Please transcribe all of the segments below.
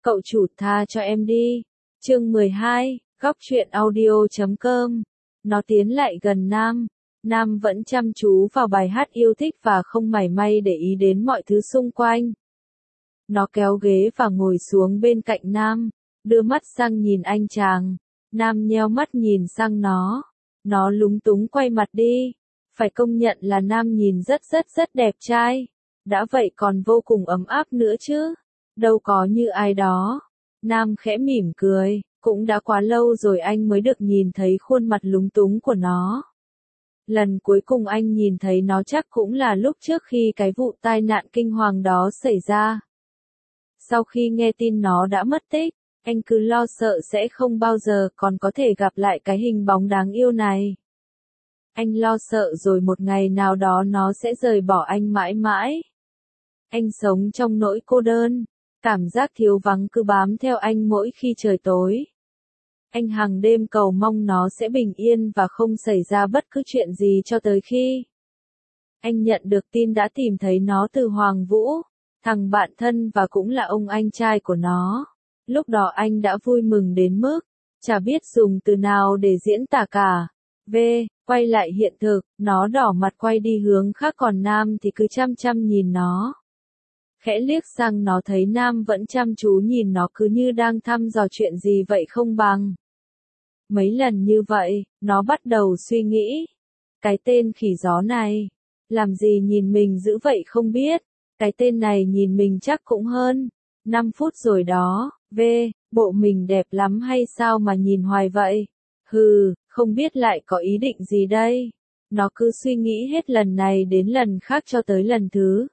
Cậu chủ tha cho em đi. Chương 12, góc truyện audio.com. Nó tiến lại gần Nam. Nam vẫn chăm chú vào bài hát yêu thích và không mảy may để ý đến mọi thứ xung quanh. Nó kéo ghế và ngồi xuống bên cạnh Nam, đưa mắt sang nhìn anh chàng. Nam nheo mắt nhìn sang nó. Nó lúng túng quay mặt đi. Phải công nhận là Nam nhìn rất đẹp trai. Đã vậy còn vô cùng ấm áp nữa chứ. Đâu có như ai đó. Nam khẽ mỉm cười, cũng đã quá lâu rồi anh mới được nhìn thấy khuôn mặt lúng túng của nó. Lần cuối cùng anh nhìn thấy nó chắc cũng là lúc trước khi cái vụ tai nạn kinh hoàng đó xảy ra. Sau khi nghe tin nó đã mất tích, anh cứ lo sợ sẽ không bao giờ còn có thể gặp lại cái hình bóng đáng yêu này. Anh lo sợ rồi một ngày nào đó nó sẽ rời bỏ anh mãi mãi. Anh sống trong nỗi cô đơn, cảm giác thiếu vắng cứ bám theo anh mỗi khi trời tối. Anh hàng đêm cầu mong nó sẽ bình yên và không xảy ra bất cứ chuyện gì cho tới khi anh nhận được tin đã tìm thấy nó từ Hoàng Vũ, thằng bạn thân và cũng là ông anh trai của nó. Lúc đó anh đã vui mừng đến mức chả biết dùng từ nào để diễn tả cả. Quay lại hiện thực, nó đỏ mặt quay đi hướng khác còn Nam thì cứ chăm chăm nhìn nó. Khẽ liếc sang nó thấy Nam vẫn chăm chú nhìn nó cứ như đang thăm dò chuyện gì vậy không bằng. Mấy lần như vậy, nó bắt đầu suy nghĩ. Cái tên khỉ gió này, làm gì nhìn mình dữ vậy không biết. Cái tên này nhìn mình chắc cũng hơn 5 phút rồi đó. Bộ mình đẹp lắm hay sao mà nhìn hoài vậy? Không biết lại có ý định gì đây? Nó cứ suy nghĩ hết lần này đến lần khác cho tới lần thứ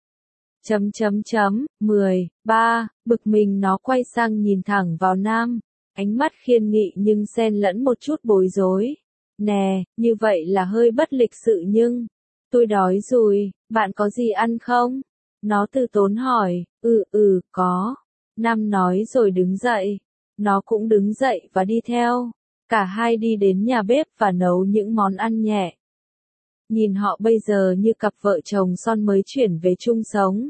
13, bực mình nó quay sang nhìn thẳng vào Nam, ánh mắt khiên nghị nhưng xen lẫn một chút bối rối. Nè, như vậy là hơi bất lịch sự nhưng, tôi đói rồi, bạn có gì ăn không? Nó từ tốn hỏi, có. Nam nói rồi đứng dậy. Nó cũng đứng dậy và đi theo. Cả hai đi đến nhà bếp và nấu những món ăn nhẹ. Nhìn họ bây giờ như cặp vợ chồng son mới chuyển về chung sống.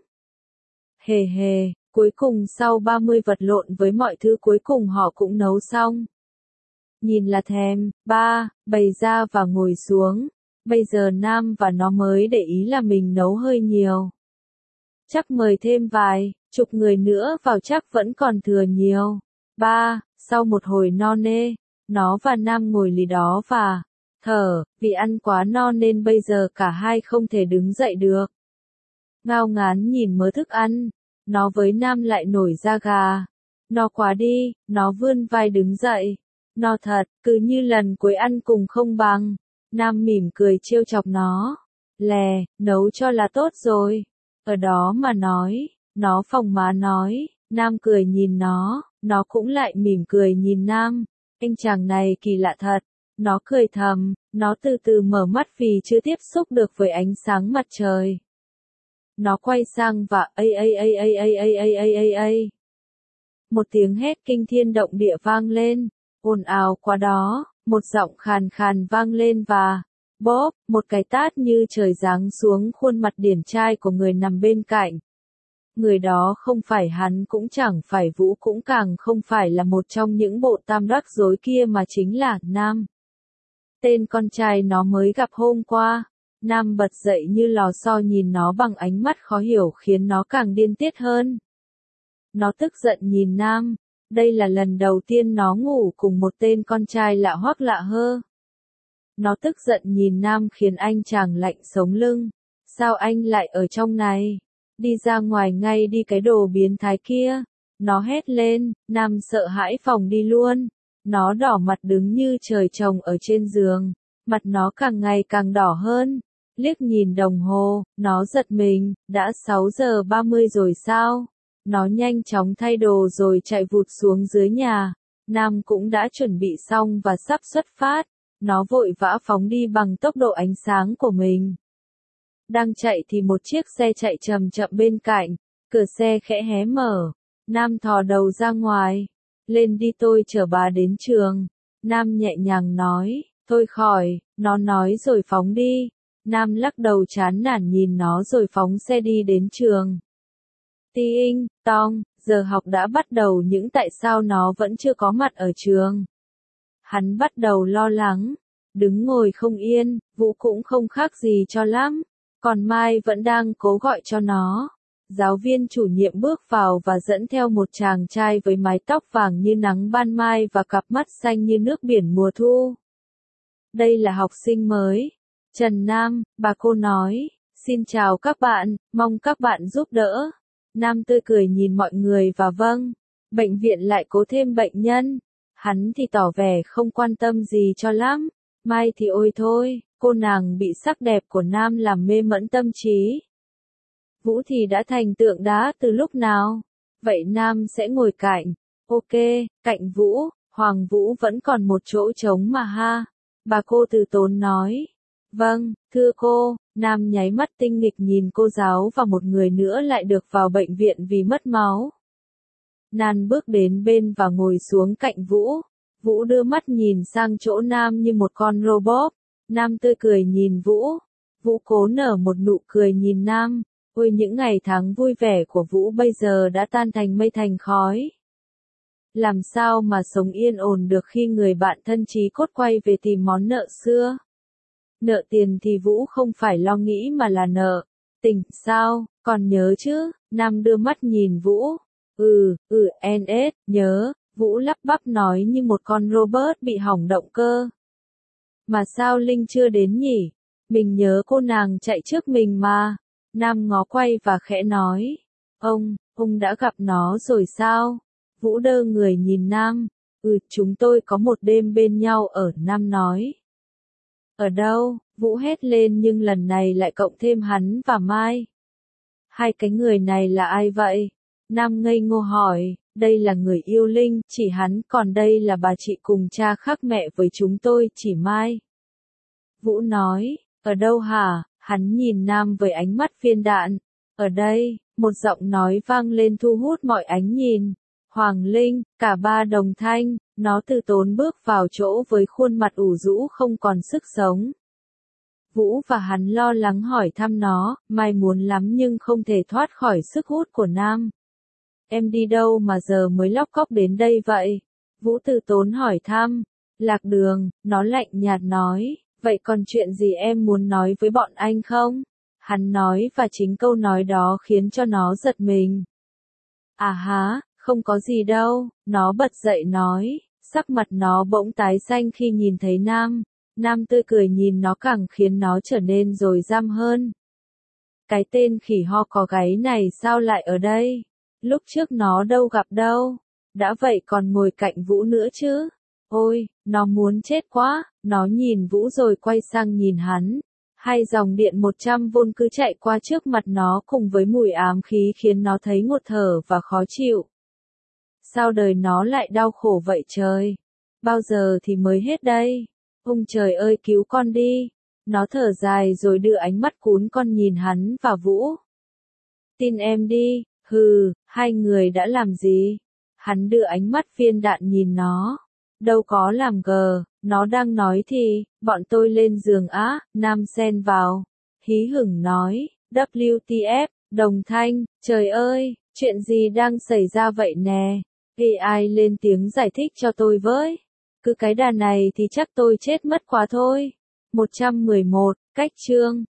Cuối cùng sau 30 vật lộn với mọi thứ cuối cùng họ cũng nấu xong. Nhìn là thèm, bày ra và ngồi xuống. Bây giờ Nam và nó mới để ý là mình nấu hơi nhiều. Chắc mời thêm vài chục người nữa vào chắc vẫn còn thừa nhiều. Sau một hồi no nê, nó và Nam ngồi lì đó và thở, vì ăn quá no nên bây giờ cả hai không thể đứng dậy được. Ngao ngán nhìn mớ thức ăn, nó với Nam lại nổi da gà. No quá đi, nó vươn vai đứng dậy. No thật, cứ như lần cuối ăn cùng không bằng. Nam mỉm cười trêu chọc nó. Nấu cho là tốt rồi. Ở đó mà nói, nó phồng má nói. Nam cười nhìn nó cũng lại mỉm cười nhìn Nam. Anh chàng này kỳ lạ thật. Nó cười thầm, nó từ từ mở mắt vì chưa tiếp xúc được với ánh sáng mặt trời. Nó quay sang và một tiếng hét kinh thiên động địa vang lên, ồn ào quá đó, một giọng khàn khàn vang lên và bóp, một cái tát như trời giáng xuống khuôn mặt điển trai của người nằm bên cạnh. Người đó không phải hắn cũng chẳng phải Vũ cũng càng không phải là một trong những bộ tam đắc rối kia mà chính là Nam. Tên con trai nó mới gặp hôm qua. Nam bật dậy như lò xo nhìn nó bằng ánh mắt khó hiểu khiến nó càng điên tiết hơn. Nó tức giận nhìn Nam. Đây là lần đầu tiên nó ngủ cùng một tên con trai lạ hoắc lạ hơ. Nó tức giận nhìn Nam khiến anh chàng lạnh sống lưng. Sao anh lại ở trong này? Đi ra ngoài ngay đi cái đồ biến thái kia. Nó hét lên, Nam sợ hãi phóng đi luôn. Nó đỏ mặt đứng như trời trồng ở trên giường. Mặt nó càng ngày càng đỏ hơn. Liếc nhìn đồng hồ, nó giật mình, đã 6 giờ 30 rồi sao? Nó nhanh chóng thay đồ rồi chạy vụt xuống dưới nhà. Nam cũng đã chuẩn bị xong và sắp xuất phát. Nó vội vã phóng đi bằng tốc độ ánh sáng của mình. Đang chạy thì một chiếc xe chạy chậm chậm bên cạnh. Cửa xe khẽ hé mở. Nam thò đầu ra ngoài. Lên đi tôi chở bà đến trường. Nam nhẹ nhàng nói. Thôi khỏi, nó nói rồi phóng đi. Nam lắc đầu chán nản nhìn nó rồi phóng xe đi đến trường. Ting tong, giờ học đã bắt đầu nhưng tại sao nó vẫn chưa có mặt ở trường? Hắn bắt đầu lo lắng, đứng ngồi không yên, Vũ cũng không khác gì cho lắm, còn Mai vẫn đang cố gọi cho nó. Giáo viên chủ nhiệm bước vào và dẫn theo một chàng trai với mái tóc vàng như nắng ban mai và cặp mắt xanh như nước biển mùa thu. Đây là học sinh mới, Trần Nam, bà cô nói, xin chào các bạn, mong các bạn giúp đỡ. Nam tươi cười nhìn mọi người và vâng, bệnh viện lại có thêm bệnh nhân. Hắn thì tỏ vẻ không quan tâm gì cho lắm, Mai thì ôi thôi, cô nàng bị sắc đẹp của Nam làm mê mẫn tâm trí. Vũ thì đã thành tượng đá từ lúc nào? Vậy Nam sẽ ngồi cạnh. Ok, cạnh Vũ, Hoàng Vũ vẫn còn một chỗ trống mà ha. Bà cô từ tốn nói. Vâng, thưa cô, Nam nháy mắt tinh nghịch nhìn cô giáo và một người nữa lại được vào bệnh viện vì mất máu. Nan bước đến bên và ngồi xuống cạnh Vũ. Vũ đưa mắt nhìn sang chỗ Nam như một con robot. Nam tươi cười nhìn Vũ. Vũ cố nở một nụ cười nhìn Nam. Ôi những ngày tháng vui vẻ của Vũ bây giờ đã tan thành mây thành khói. Làm sao mà sống yên ổn được khi người bạn thân chí cốt quay về tìm món nợ xưa? Nợ tiền thì Vũ không phải lo nghĩ mà là nợ. Tình, sao, còn nhớ chứ? Nam đưa mắt nhìn Vũ. NS, nhớ, Vũ lắp bắp nói như một con robot bị hỏng động cơ. Mà sao Linh chưa đến nhỉ? Mình nhớ cô nàng chạy trước mình mà. Nam ngó quay và khẽ nói. Ông đã gặp nó rồi sao? Vũ đơ người nhìn Nam. Chúng tôi có một đêm bên nhau ở, Nam nói. Ở đâu? Vũ hét lên nhưng lần này lại cộng thêm hắn và Mai. Hai cái người này là ai vậy? Nam ngây ngô hỏi, đây là người yêu Linh, chỉ hắn, còn đây là bà chị cùng cha khác mẹ với chúng tôi, chỉ Mai. Vũ nói, ở đâu hả? Hắn nhìn Nam với ánh mắt viên đạn. Ở đây, một giọng nói vang lên thu hút mọi ánh nhìn. Hoàng Linh, cả ba đồng thanh, nó từ tốn bước vào chỗ với khuôn mặt ủ rũ không còn sức sống. Vũ và hắn lo lắng hỏi thăm nó, Mai muốn lắm nhưng không thể thoát khỏi sức hút của Nam. Em đi đâu mà giờ mới lóc cóc đến đây vậy? Vũ từ tốn hỏi thăm. Lạc đường, nó lạnh nhạt nói. Vậy còn chuyện gì em muốn nói với bọn anh không? Hắn nói và chính câu nói đó khiến cho nó giật mình. À há, không có gì đâu, nó bật dậy nói, sắc mặt nó bỗng tái xanh khi nhìn thấy Nam. Nam tươi cười nhìn nó càng khiến nó trở nên dồi dăm hơn. Cái tên khỉ ho có gáy này sao lại ở đây? Lúc trước nó đâu gặp đâu. Đã vậy còn ngồi cạnh Vũ nữa chứ? Ôi, nó muốn chết quá, nó nhìn Vũ rồi quay sang nhìn hắn. Hai dòng điện 100V cứ chạy qua trước mặt nó cùng với mùi ám khí khiến nó thấy ngột thở và khó chịu. Sao đời nó lại đau khổ vậy trời? Bao giờ thì mới hết đây? Ông trời ơi cứu con đi. Nó thở dài rồi đưa ánh mắt cún con nhìn hắn và Vũ. Tin em đi, hai người đã làm gì? Hắn đưa ánh mắt viên đạn nhìn nó. Đâu có làm gờ, nó đang nói thì, bọn tôi lên giường á, Nam xen vào. Hí hửng nói, WTF, đồng thanh, trời ơi, chuyện gì đang xảy ra vậy nè? AI lên tiếng giải thích cho tôi với. Cứ cái đà này thì chắc tôi chết mất quá thôi. 111, cách chương.